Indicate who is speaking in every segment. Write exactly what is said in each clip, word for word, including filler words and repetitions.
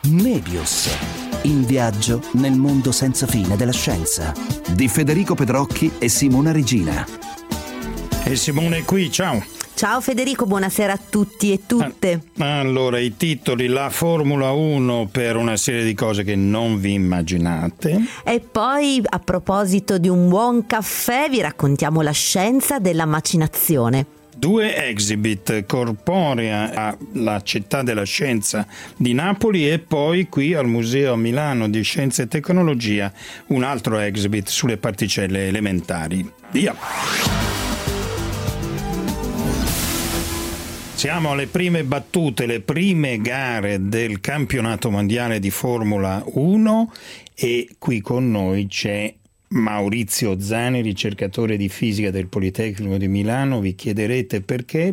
Speaker 1: Mebius, in viaggio nel mondo senza fine della scienza, di Federico Pedrocchi e Simona Regina.
Speaker 2: E Simone è qui, ciao.
Speaker 3: Ciao Federico, buonasera a tutti e tutte.
Speaker 2: Allora, i titoli: la Formula uno per una serie di cose che non vi immaginate.
Speaker 3: E poi, a proposito di un buon caffè, vi raccontiamo la scienza della macinazione.
Speaker 2: Due exhibit, Corporea alla Città della Scienza di Napoli e poi qui al Museo a Milano di Scienza e Tecnologia un altro exhibit sulle particelle elementari. Via! Siamo alle prime battute, le prime gare del campionato mondiale di Formula uno e qui con noi c'è Maurizio Zani, ricercatore di fisica del Politecnico di Milano. Vi chiederete perché?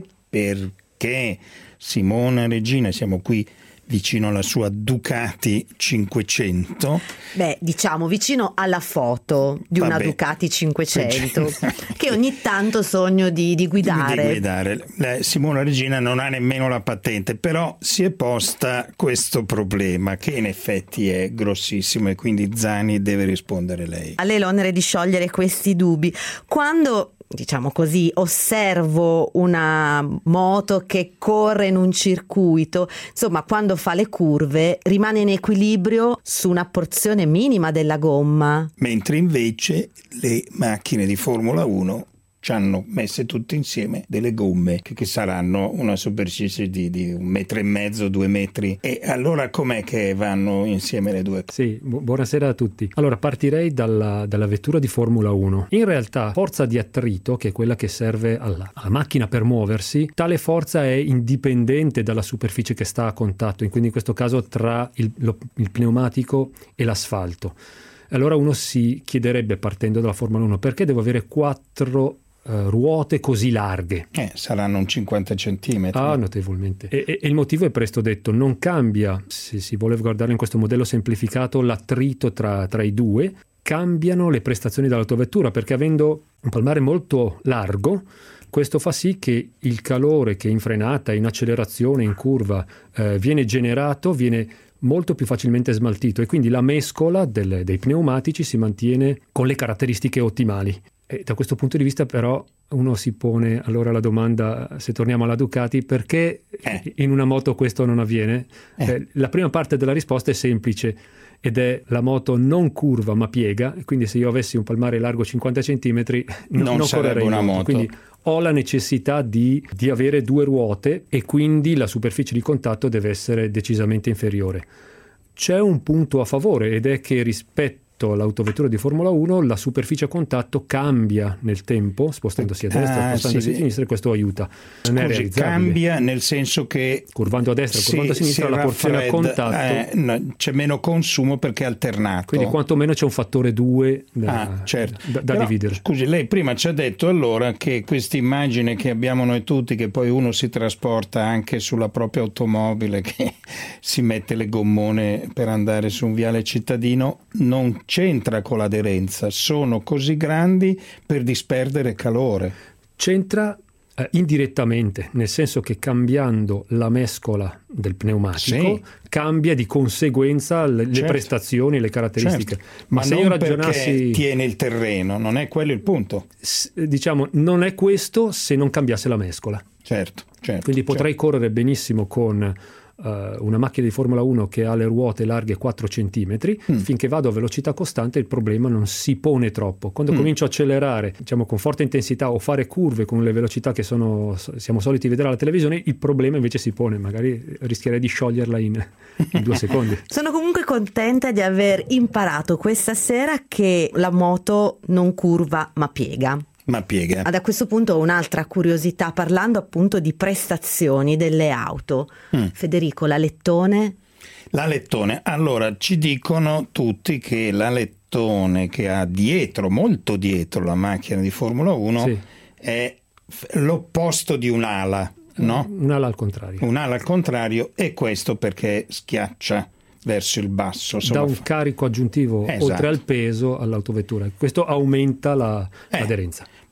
Speaker 2: Perché Simona Regina, siamo qui vicino alla sua Ducati cinquecento.
Speaker 3: Beh, diciamo vicino alla foto di una
Speaker 2: Vabbè.
Speaker 3: Ducati cinquecento che ogni tanto sogno di, di guidare.
Speaker 2: Di guidare. La Simona Regina non ha nemmeno la patente, però si è posta questo problema che in effetti è grossissimo e quindi Zani deve rispondere lei.
Speaker 3: A lei l'onere di sciogliere questi dubbi. Quando, diciamo così, osservo una moto che corre in un circuito, insomma, quando fa le curve rimane in equilibrio su una porzione minima della gomma.
Speaker 2: Mentre invece le macchine di Formula uno ci hanno messe tutte insieme delle gomme che, che saranno una superficie di, di un metro e mezzo, due metri. E allora com'è che vanno insieme le due?
Speaker 4: Sì, bu- buonasera a tutti. Allora partirei dalla, dalla vettura di Formula uno. In realtà forza di attrito, che è quella che serve alla, alla macchina per muoversi, tale forza è indipendente dalla superficie che sta a contatto, quindi in questo caso tra il, lo, il pneumatico e l'asfalto. Allora uno si chiederebbe, partendo dalla Formula uno, perché devo avere quattro Uh, ruote così larghe?
Speaker 2: Eh, saranno un cinquanta centimetri.
Speaker 4: Ah, notevolmente. E, e, e il motivo è presto detto: non cambia, se si vuole guardare in questo modello semplificato, l'attrito tra, tra i due, cambiano le prestazioni dell'autovettura, perché avendo un palmare molto largo, questo fa sì che il calore che in frenata, in accelerazione, in curva eh, viene generato, viene molto più facilmente smaltito e quindi la mescola del, dei pneumatici si mantiene con le caratteristiche ottimali. E da questo punto di vista però uno si pone allora la domanda, se torniamo alla Ducati, perché eh. in una moto questo non avviene? Eh. Eh, la prima parte della risposta è semplice ed è: la moto non curva ma piega, quindi se io avessi un palmare largo cinquanta centimetri non,
Speaker 2: non,
Speaker 4: non correrei
Speaker 2: una
Speaker 4: moto.
Speaker 2: moto.
Speaker 4: Quindi ho la necessità di, di avere due ruote e quindi la superficie di contatto deve essere decisamente inferiore. C'è un punto a favore ed è che rispetto all'autovettura di Formula uno la superficie a contatto cambia nel tempo, spostandosi a destra,
Speaker 2: ah,
Speaker 4: spostandosi
Speaker 2: sì.
Speaker 4: a sinistra, e questo aiuta. Non è
Speaker 2: Scusi, cambia nel senso che
Speaker 4: curvando a destra, curvando a sinistra, la porzione a contatto
Speaker 2: eh, no, c'è meno consumo perché è alternato.
Speaker 4: Quindi quantomeno c'è un fattore due da,
Speaker 2: ah, certo.
Speaker 4: da, da
Speaker 2: Però,
Speaker 4: dividere.
Speaker 2: Scusi, lei prima ci ha detto allora che questa immagine che abbiamo noi tutti, che poi uno si trasporta anche sulla propria automobile, che si mette le gommone per andare su un viale cittadino, non c'entra con l'aderenza, sono così grandi per disperdere calore.
Speaker 4: C'entra eh, indirettamente, nel senso che cambiando la mescola del pneumatico sì. cambia di conseguenza le, certo. le prestazioni e le caratteristiche.
Speaker 2: Certo.
Speaker 4: Ma,
Speaker 2: Ma
Speaker 4: se
Speaker 2: non
Speaker 4: io ragionassi,
Speaker 2: perché tiene il terreno, non è quello il punto.
Speaker 4: S- diciamo, non è questo se non cambiasse la mescola.
Speaker 2: Certo, certo.
Speaker 4: Quindi potrei
Speaker 2: certo.
Speaker 4: correre benissimo con Uh, una macchina di Formula uno che ha le ruote larghe quattro centimetri, mm. finché vado a velocità costante il problema non si pone troppo. Quando mm. comincio a accelerare, diciamo con forte intensità, o fare curve con le velocità che sono, siamo soliti vedere alla televisione, il problema invece si pone, magari rischierei di scioglierla in, in due secondi.
Speaker 3: Sono comunque contenta di aver imparato questa sera che la moto non curva ma piega.
Speaker 2: Ma piega.
Speaker 3: Ad a questo punto ho un'altra curiosità, parlando appunto di prestazioni delle auto. Mm. Federico, la Lettone?
Speaker 2: La Lettone, allora ci dicono tutti che la Lettone che ha dietro, molto dietro la macchina di Formula uno sì. è l'opposto di un'ala, no?
Speaker 4: Un'ala al contrario.
Speaker 2: Un'ala al contrario, e questo perché schiaccia verso il basso,
Speaker 4: dà un
Speaker 2: fa...
Speaker 4: carico aggiuntivo, esatto. oltre al peso, all'autovettura. Questo aumenta la,
Speaker 2: eh,
Speaker 4: l'aderenza.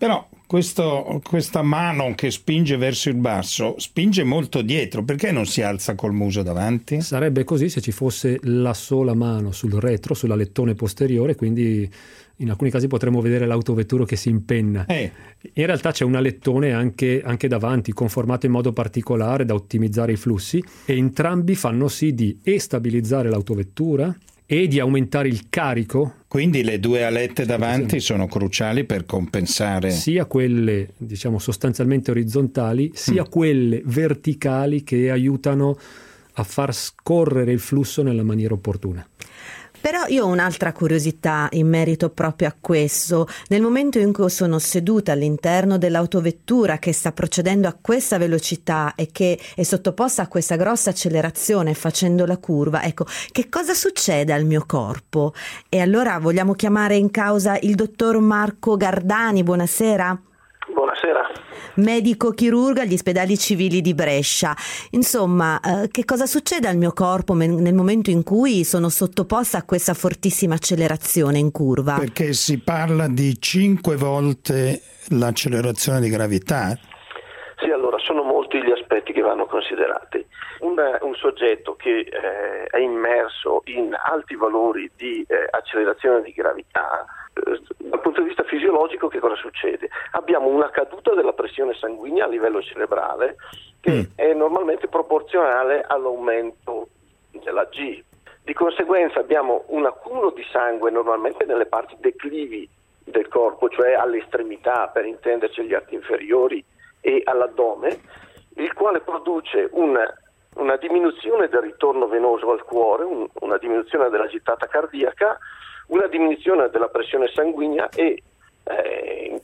Speaker 2: Però questo, questa mano che spinge verso il basso spinge molto dietro, perché non si alza col muso davanti?
Speaker 4: Sarebbe così se ci fosse la sola mano sul retro, sull'alettone posteriore, quindi in alcuni casi potremmo vedere l'autovettura che si impenna.
Speaker 2: Eh.
Speaker 4: In realtà c'è un alettone anche, anche davanti, conformato in modo particolare da ottimizzare i flussi, e entrambi fanno sì di e stabilizzare l'autovettura e di aumentare il carico.
Speaker 2: Quindi le due alette davanti sono cruciali per compensare
Speaker 4: sia quelle, diciamo, sostanzialmente orizzontali, sia mm. quelle verticali che aiutano a far scorrere il flusso nella maniera opportuna.
Speaker 3: Però io ho un'altra curiosità in merito proprio a questo. Nel momento in cui sono seduta all'interno dell'autovettura che sta procedendo a questa velocità e che è sottoposta a questa grossa accelerazione facendo la curva, ecco, che cosa succede al mio corpo? E allora vogliamo chiamare in causa il dottor Marco Gardani. Buonasera.
Speaker 5: Buonasera.
Speaker 3: Medico chirurgo agli ospedali civili di Brescia. Insomma, eh, che cosa succede al mio corpo nel momento in cui sono sottoposta a questa fortissima accelerazione in curva?
Speaker 2: Perché si parla di cinque volte l'accelerazione di gravità.
Speaker 5: Sì, allora sono molti gli aspetti che vanno considerati. Un, un soggetto che eh, è immerso in alti valori di eh, accelerazione di gravità, eh, dal punto di vista fisiologico che cosa succede? Abbiamo una caduta della pressione sanguigna a livello cerebrale che mm. è normalmente proporzionale all'aumento della G. Di conseguenza abbiamo un accumulo di sangue normalmente nelle parti declivi del corpo, cioè alle estremità, per intenderci agli arti inferiori e all'addome, il quale produce un una diminuzione del ritorno venoso al cuore, un, una diminuzione della gittata cardiaca, una diminuzione della pressione sanguigna e eh, in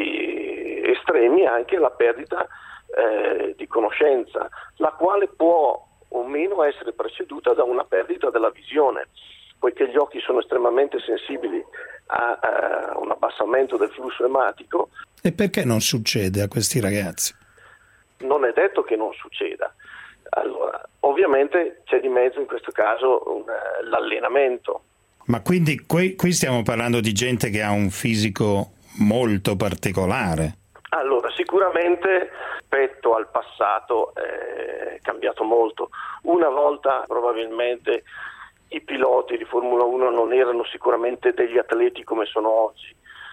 Speaker 5: casi estremi anche la perdita eh, di conoscenza, la quale può o meno essere preceduta da una perdita della visione, poiché gli occhi sono estremamente sensibili a, a un abbassamento del flusso ematico.
Speaker 2: E perché non succede a questi ragazzi?
Speaker 5: Non è detto che non succeda. Allora, ovviamente c'è di mezzo in questo caso un, l'allenamento.
Speaker 2: Ma quindi qui, qui stiamo parlando di gente che ha un fisico molto particolare.
Speaker 5: Allora, sicuramente rispetto al passato è cambiato molto. Una volta probabilmente i piloti di Formula uno non erano sicuramente degli atleti come sono oggi.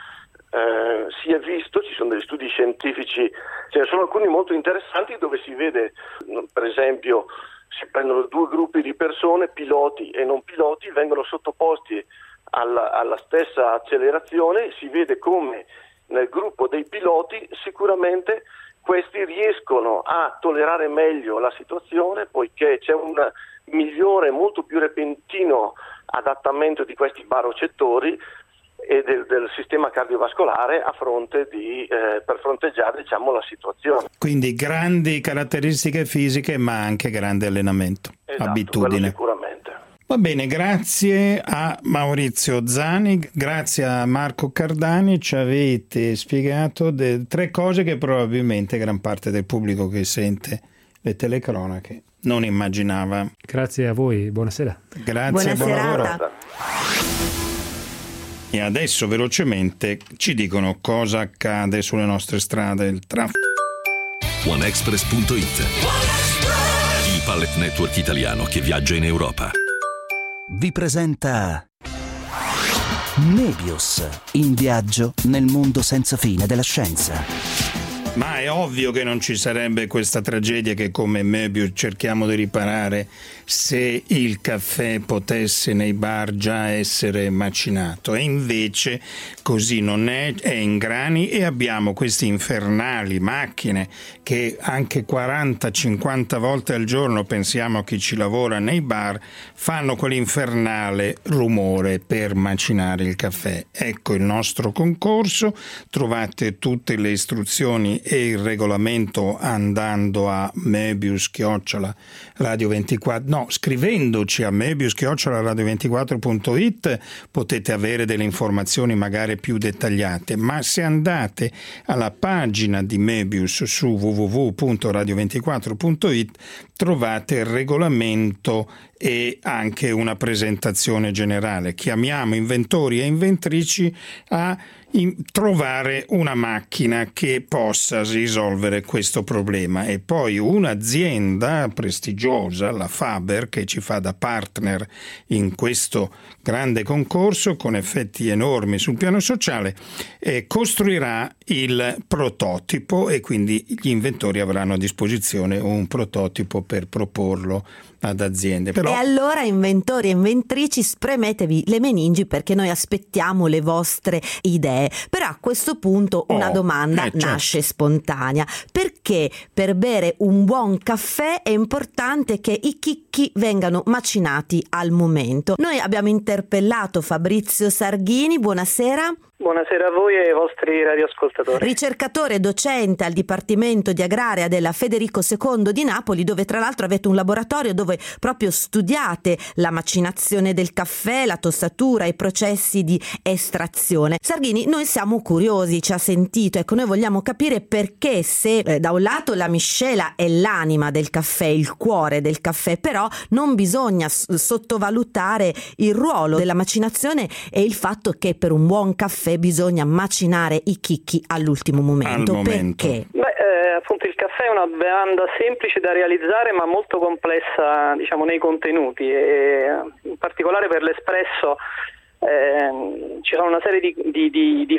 Speaker 5: Eh, si è visto, ci sono degli studi scientifici, ce ne sono alcuni molto interessanti dove si vede, per esempio, si prendono due gruppi di persone, piloti e non piloti, vengono sottoposti alla, alla stessa accelerazione, si vede come nel gruppo dei piloti sicuramente questi riescono a tollerare meglio la situazione, poiché c'è un migliore, molto più repentino adattamento di questi barocettori e del, del sistema cardiovascolare a fronte di eh, per fronteggiare, diciamo, la situazione.
Speaker 2: Quindi grandi caratteristiche fisiche ma anche grande allenamento,
Speaker 5: esatto,
Speaker 2: abitudine.
Speaker 5: Sicuramente.
Speaker 2: Va bene, grazie a Maurizio Zani, grazie a Marco Cardani, ci avete spiegato de- tre cose che probabilmente gran parte del pubblico che sente le telecronache non immaginava.
Speaker 4: Grazie a voi, buonasera.
Speaker 2: Grazie,
Speaker 3: buona
Speaker 2: buon
Speaker 3: serata.
Speaker 2: lavoro. E adesso velocemente ci dicono cosa accade sulle nostre strade, il traffico.
Speaker 6: OneExpress punto it, il pallet network italiano che viaggia in Europa.
Speaker 1: Vi presenta Möbius, in viaggio nel mondo senza fine della scienza.
Speaker 2: Ma è ovvio che non ci sarebbe questa tragedia che come Möbius cerchiamo di riparare se il caffè potesse nei bar già essere macinato. E invece così non è, è in grani e abbiamo questi infernali macchine che anche quaranta cinquanta volte al giorno, pensiamo a chi ci lavora nei bar, fanno quell'infernale rumore per macinare il caffè. Ecco il nostro concorso, trovate tutte le istruzioni e il regolamento andando a Möbius chiocciola radio ventiquattro, no, scrivendoci a Möbius chiocciola radio ventiquattro punto it potete avere delle informazioni magari più dettagliate, ma se andate alla pagina di Möbius su w w w punto radio ventiquattro punto it trovate il regolamento e anche una presentazione generale. Chiamiamo inventori e inventrici a in trovare una macchina che possa risolvere questo problema, e poi un'azienda prestigiosa, la Faber, che ci fa da partner in questo grande concorso con effetti enormi sul piano sociale, eh, costruirà il prototipo, e quindi gli inventori avranno a disposizione un prototipo per proporlo ad aziende. Però...
Speaker 3: E allora, inventori e inventrici, spremetevi le meningi, perché noi aspettiamo le vostre idee. Però a questo punto una
Speaker 2: oh,
Speaker 3: domanda
Speaker 2: eh, certo.
Speaker 3: nasce spontanea: perché per bere un buon caffè è importante che i chicchi vengano macinati al momento? Noi abbiamo interpellato Fabrizio Sarghini. Buonasera.
Speaker 7: Buonasera a voi e ai vostri radioascoltatori.
Speaker 3: Ricercatore docente al Dipartimento di Agraria della Federico secondo di Napoli, dove tra l'altro avete un laboratorio dove proprio studiate la macinazione del caffè, la tostatura, i processi di estrazione. Sarghini, noi siamo curiosi, ci ha sentito, ecco, noi vogliamo capire perché, se eh, da un lato la miscela è l'anima del caffè, il cuore del caffè, però non bisogna s- sottovalutare il ruolo della macinazione e il fatto che per un buon caffè bisogna macinare i chicchi all'ultimo momento.
Speaker 2: Al momento.
Speaker 3: Perché?
Speaker 7: Beh, eh, appunto il caffè è una bevanda semplice da realizzare ma molto complessa, diciamo, nei contenuti, e in particolare per l'espresso eh, ci sono una serie di, di, di, di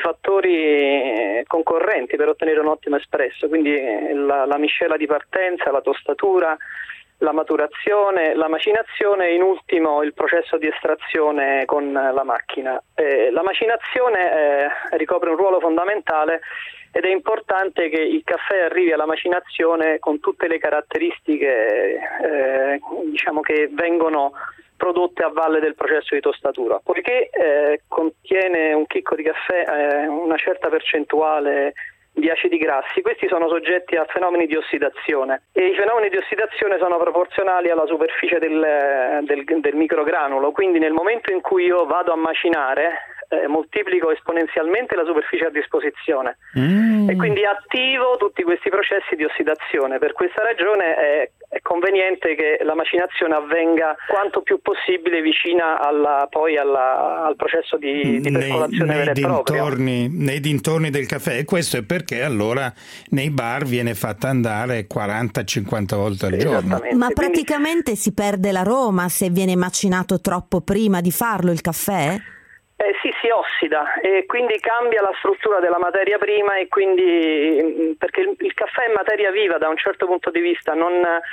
Speaker 7: fattori concorrenti per ottenere un ottimo espresso, quindi la, la miscela di partenza, la tostatura, la maturazione, la macinazione e in ultimo il processo di estrazione con la macchina. Eh, la macinazione eh, ricopre un ruolo fondamentale ed è importante che il caffè arrivi alla macinazione con tutte le caratteristiche eh, diciamo che vengono prodotte a valle del processo di tostatura, poiché eh, contiene un chicco di caffè eh, una certa percentuale di acidi grassi. Questi sono soggetti a fenomeni di ossidazione e i fenomeni di ossidazione sono proporzionali alla superficie del, del, del microgranulo, quindi nel momento in cui io vado a macinare eh, moltiplico esponenzialmente la superficie a disposizione mm. e quindi attivo tutti questi processi di ossidazione. Per questa ragione è, è conveniente che la macinazione avvenga quanto più possibile vicina alla, poi alla, al processo di, di percolazione vera e propria.
Speaker 2: Nei dintorni del caffè, e questo è perché allora nei bar viene fatta andare quaranta cinquanta volte al giorno.
Speaker 3: Ma praticamente quindi... si perde l'aroma se viene macinato troppo prima di farlo il caffè?
Speaker 7: Eh sì, si ossida e quindi cambia la struttura della materia prima, e quindi perché il, il caffè è materia viva da un certo punto di vista, non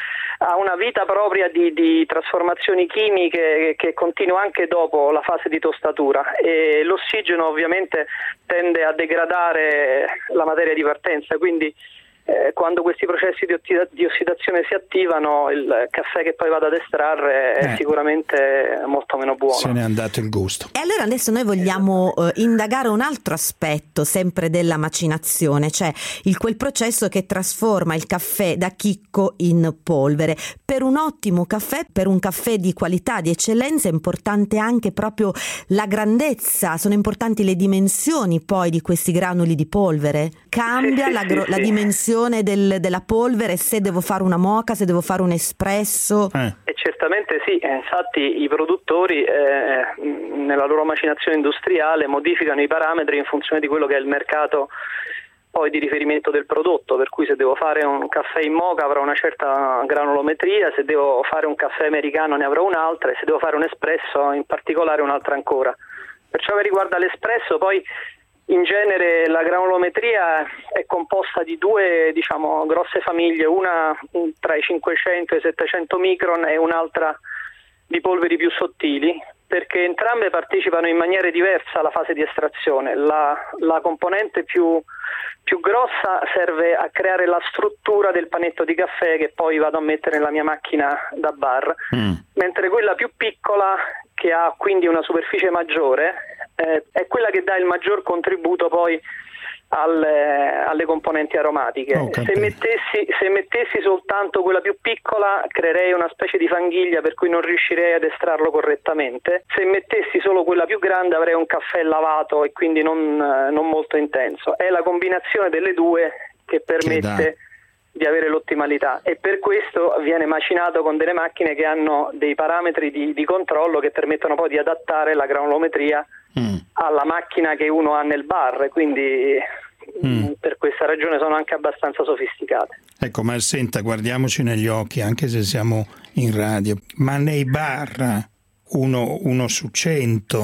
Speaker 7: ha una vita propria di, di trasformazioni chimiche che continua anche dopo la fase di tostatura, e l'ossigeno ovviamente tende a degradare la materia di partenza, quindi Eh, quando questi processi di, ottida- di ossidazione si attivano, il caffè che poi vado ad estrarre è eh. sicuramente molto meno buono.
Speaker 2: Se n'è andato il gusto.
Speaker 3: E allora adesso noi vogliamo eh, indagare un altro aspetto sempre della macinazione, cioè il, quel processo che trasforma il caffè da chicco in polvere. Per un ottimo caffè, per un caffè di qualità, di eccellenza, è importante anche proprio la grandezza, sono importanti le dimensioni poi di questi granuli di polvere. Cambia
Speaker 7: sì,
Speaker 3: la,
Speaker 7: sì,
Speaker 3: gro-
Speaker 7: sì,
Speaker 3: la
Speaker 7: sì.
Speaker 3: dimensione Del, della polvere, se devo fare una moka, se devo fare un espresso?
Speaker 2: Eh.
Speaker 7: E certamente sì, infatti i produttori eh, nella loro macinazione industriale modificano i parametri in funzione di quello che è il mercato poi di riferimento del prodotto, per cui se devo fare un caffè in moka avrò una certa granulometria, se devo fare un caffè americano ne avrò un'altra, e se devo fare un espresso in particolare un'altra ancora. Per ciò che riguarda l'espresso, poi in genere la granulometria è composta di due, diciamo, grosse famiglie, una tra i cinquecento e i settecento micron e un'altra di polveri più sottili, perché entrambe partecipano in maniera diversa alla fase di estrazione. La, la componente più, più grossa serve a creare la struttura del panetto di caffè che poi vado a mettere nella mia macchina da bar, mm. mentre quella più piccola, che ha quindi una superficie maggiore, eh, è quella che dà il maggior contributo poi alle, alle componenti aromatiche.
Speaker 2: Oh,
Speaker 7: se, mettessi, se mettessi soltanto quella più piccola creerei una specie di fanghiglia per cui non riuscirei ad estrarlo correttamente. Se mettessi solo quella più grande avrei un caffè lavato e quindi non, non molto intenso. È la combinazione delle due che permette di avere l'ottimalità, e per questo viene macinato con delle macchine che hanno dei parametri di, di controllo che permettono poi di adattare la granulometria mm. alla macchina che uno ha nel bar, quindi mm. per questa ragione sono anche abbastanza sofisticate.
Speaker 2: Ecco, ma senta, guardiamoci negli occhi, anche se siamo in radio, ma nei bar uno, uno su cento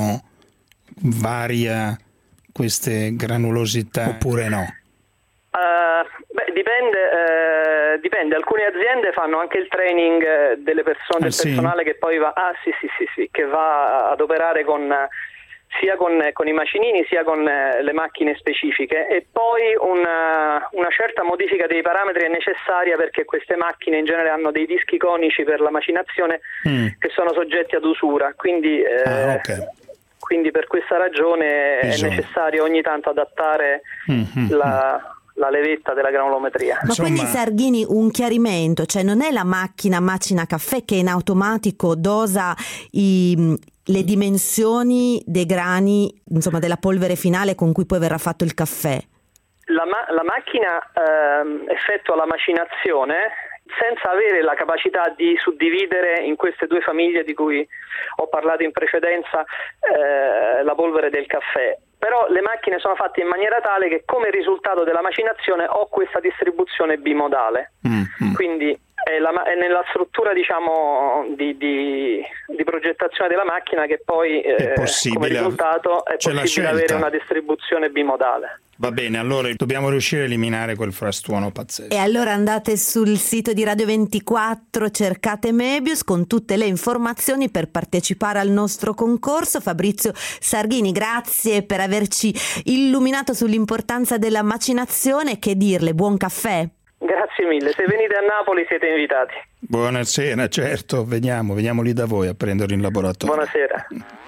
Speaker 2: varia queste granulosità oppure no?
Speaker 7: Uh, beh, dipende, uh, dipende. Alcune aziende fanno anche il training delle persone, del
Speaker 2: ah,
Speaker 7: personale
Speaker 2: sì?
Speaker 7: che poi va, ah sì sì sì sì, che va ad operare con sia con, con i macinini sia con le macchine specifiche, e poi una, una certa modifica dei parametri è necessaria perché queste macchine in genere hanno dei dischi conici per la macinazione mm. che sono soggetti ad usura, quindi eh,
Speaker 2: ah, okay.
Speaker 7: quindi per questa ragione Bisogna. è necessario ogni tanto adattare mm-hmm. la la levetta della granulometria.
Speaker 3: Ma
Speaker 2: Insomma...
Speaker 3: quindi, Sarghini, un chiarimento, cioè non è la macchina macina caffè che in automatico dosa i, le dimensioni dei grani, insomma della polvere finale con cui poi verrà fatto il caffè?
Speaker 7: La, ma- la macchina ehm, effettua la macinazione senza avere la capacità di suddividere in queste due famiglie di cui ho parlato in precedenza eh, la polvere del caffè. Però le macchine sono fatte in maniera tale che come risultato della macinazione ho questa distribuzione bimodale. Mm-hmm. Quindi è, la, è nella struttura, diciamo, di, di, di progettazione della macchina che poi eh, come risultato è possibile avere una distribuzione bimodale.
Speaker 2: Va bene, allora dobbiamo riuscire a eliminare quel frastuono pazzesco.
Speaker 3: E allora andate sul sito di Radio ventiquattro, cercate Mebius con tutte le informazioni per partecipare al nostro concorso. Fabrizio Sarghini, grazie per averci illuminato sull'importanza della macinazione. Che dirle, buon caffè.
Speaker 7: Grazie mille, se venite a Napoli siete invitati.
Speaker 2: Buonasera, certo, veniamo, veniamo lì da voi a prenderlo in laboratorio.
Speaker 7: Buonasera.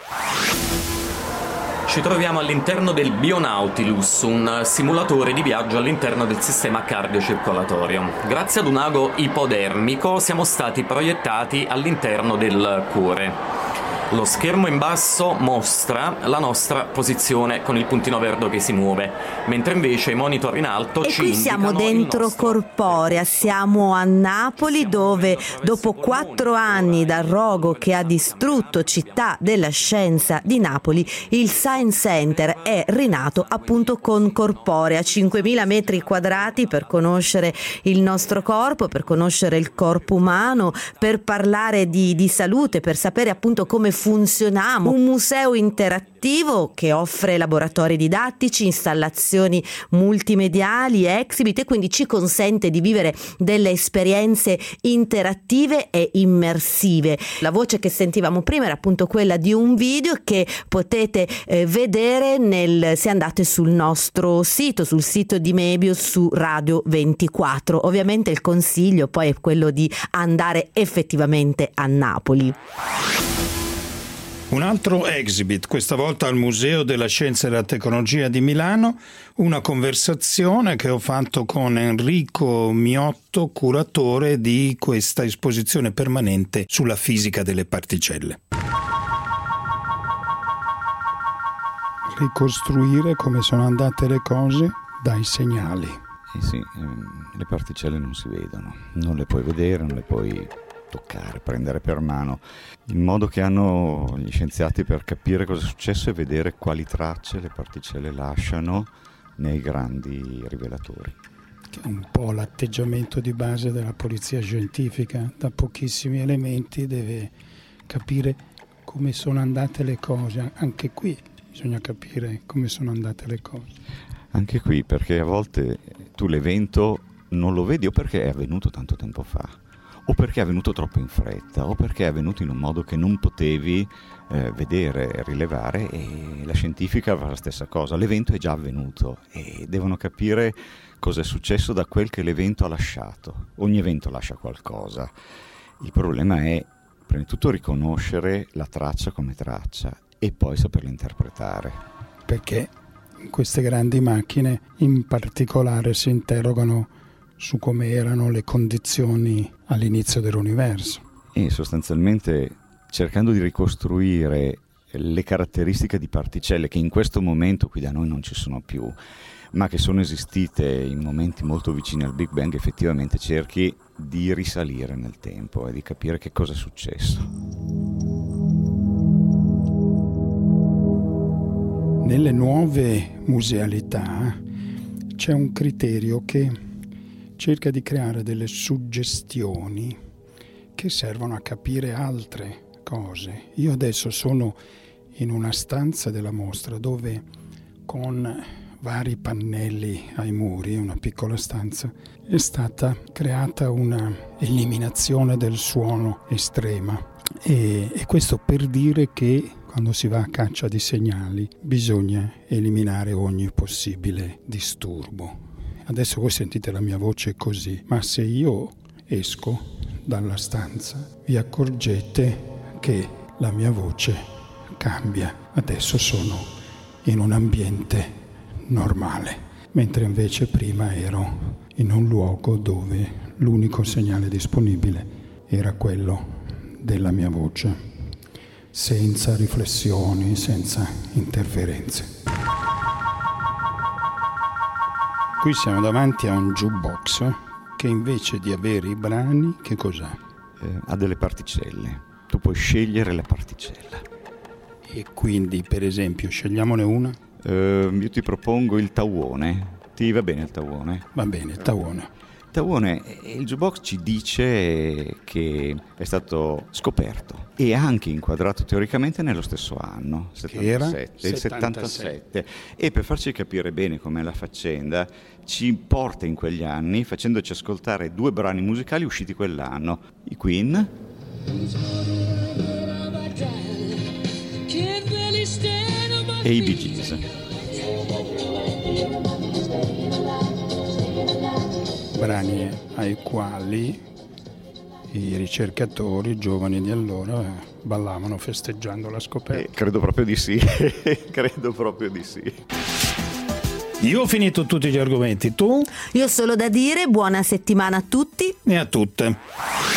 Speaker 8: Ci troviamo all'interno del Bionautilus, un simulatore di viaggio all'interno del sistema cardiocircolatorio. Grazie ad un ago ipodermico siamo stati proiettati all'interno del cuore. Lo schermo in basso mostra la nostra posizione con il puntino verde che si muove, mentre invece i monitor in alto
Speaker 3: e
Speaker 8: ci
Speaker 3: qui siamo dentro
Speaker 8: nostro...
Speaker 3: Corporea, siamo a Napoli dove dopo quattro anni dal rogo che ha distrutto Città della Scienza di Napoli, il Science Center è rinato appunto con Corporea, cinquemila metri quadrati per conoscere il nostro corpo, per conoscere il corpo umano, per parlare di, di salute, per sapere appunto come funzioniamo. Un museo interattivo che offre laboratori didattici, installazioni multimediali, exhibit, e quindi ci consente di vivere delle esperienze interattive e immersive. La voce che sentivamo prima era appunto quella di un video che potete eh, vedere nel, se andate sul nostro sito, sul sito di Mebius su Radio ventiquattro. Ovviamente il consiglio poi è quello di andare effettivamente a Napoli.
Speaker 2: Un altro exhibit, questa volta al Museo della Scienza e della Tecnologia di Milano, una conversazione che ho fatto con Enrico Miotto, curatore di questa esposizione permanente sulla fisica delle particelle. Ricostruire come sono andate le cose dai segnali.
Speaker 9: Eh sì, ehm, le particelle non si vedono, non le puoi vedere, non le puoi toccare, prendere per mano, il modo che hanno gli scienziati per capire cosa è successo e vedere quali tracce le particelle lasciano nei grandi rivelatori.
Speaker 2: Che è un po' l'atteggiamento di base della polizia scientifica, da pochissimi elementi deve capire come sono andate le cose. Anche qui bisogna capire come sono andate le cose.
Speaker 9: Anche qui, perché a volte tu l'evento non lo vedi o perché è avvenuto tanto tempo fa, o perché è avvenuto troppo in fretta, o perché è avvenuto in un modo che non potevi eh, vedere, rilevare, e la scientifica fa la stessa cosa. L'evento è già avvenuto e devono capire cosa è successo da quel che l'evento ha lasciato. Ogni evento lascia qualcosa. Il problema è, prima di tutto, riconoscere la traccia come traccia e poi saperla interpretare.
Speaker 2: Perché queste grandi macchine in particolare si interrogano su come erano le condizioni all'inizio dell'universo.
Speaker 9: E sostanzialmente cercando di ricostruire le caratteristiche di particelle che in questo momento qui da noi non ci sono più, ma che sono esistite in momenti molto vicini al Big Bang, effettivamente cerchi di risalire nel tempo e di capire che cosa è successo.
Speaker 2: Nelle nuove musealità c'è un criterio che cerca di creare delle suggestioni che servono a capire altre cose. Io adesso sono in una stanza della mostra dove, con vari pannelli ai muri, una piccola stanza, è stata creata una eliminazione del suono estrema. E, e questo per dire che quando si va a caccia di segnali bisogna eliminare ogni possibile disturbo. Adesso voi sentite la mia voce così, ma se io esco dalla stanza vi accorgete che la mia voce cambia. Adesso sono in un ambiente normale, mentre invece prima ero in un luogo dove l'unico segnale disponibile era quello della mia voce, senza riflessioni, senza interferenze. Qui siamo davanti a un jukebox che invece di avere i brani, che cos'ha?
Speaker 9: Eh, ha delle particelle, tu puoi scegliere le particelle.
Speaker 2: E quindi, per esempio, scegliamone una?
Speaker 9: Eh, io ti propongo il tauone. Ti va bene il tauone?
Speaker 2: Va bene, il tauone.
Speaker 9: Tauone, il jukebox ci dice che è stato scoperto e anche inquadrato teoricamente nello stesso anno, settantasette, il settantasette. E per farci capire bene com'è la faccenda, ci porta in quegli anni facendoci ascoltare due brani musicali usciti quell'anno, i Queen e i Bee Gees.
Speaker 2: Brani ai quali i ricercatori giovani di allora ballavano festeggiando la scoperta.
Speaker 9: Eh, credo proprio di sì, credo proprio di sì.
Speaker 2: Io ho finito tutti gli argomenti, tu?
Speaker 3: Io ho solo da dire buona settimana a tutti
Speaker 2: e a tutte.